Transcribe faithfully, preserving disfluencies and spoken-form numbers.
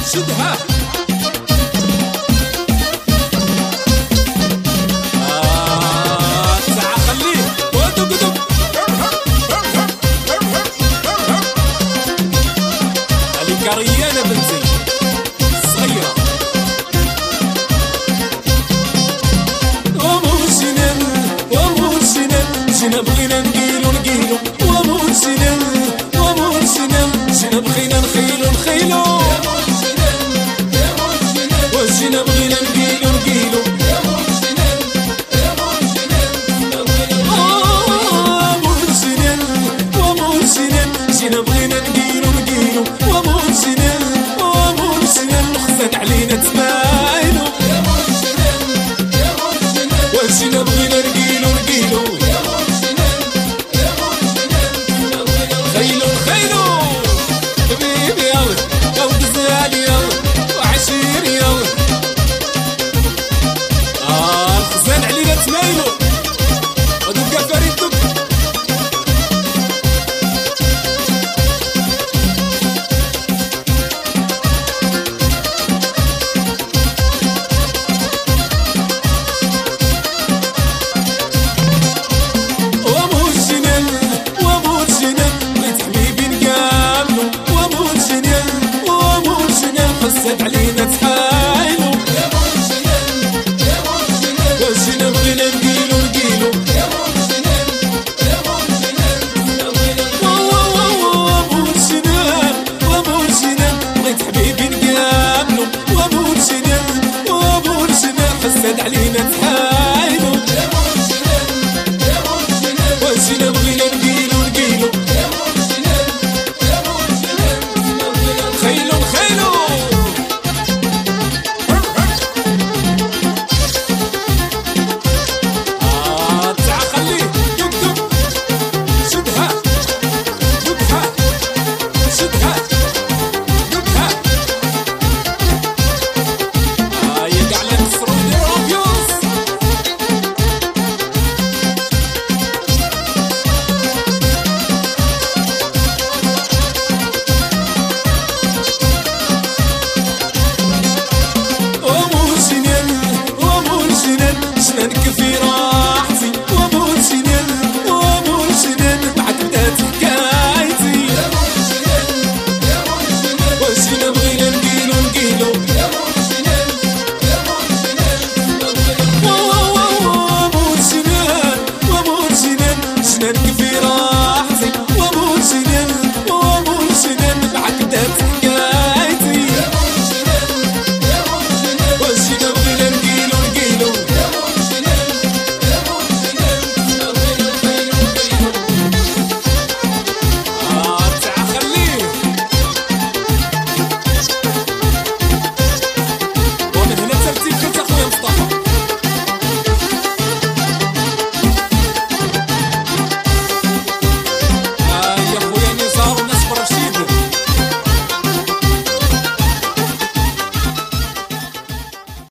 شدها ريانة بنتي صغيرة ومور سنان ومور سنان جينا بغينا نقيلو نقيلو ومور سنان ومور سنان جينا بغينا نخيلو نخيلو وجينا بغينا نقيلو نقيلو ومور سنان ومور سنان جينا بغينا نقيلو نقيلو ومور سنان ومور سنان خزان علينا تمايلو وجينا بغينا نقيلو نقيلو خيلو خيلو حبيبي يلا يا ولد الزالي يلا وعشير يلا اه الخزان علينا تمايلو ودوكا فريد دوك خزان علينا تحايلو يا مور سنان يا مور سنان وجينا بغينا نقيلو نقيلو يا مور سنان يا مور سنان ومور سنان ومور سنان بغيت حبيبي نقابلو ومور سنان ومور سنان خزان علينا تحايلو يا مور سنان يا مور سنان وجينا بغينا نقيلو نقيلو يا مور سنان يا مور سنان خيلو خيلو شدها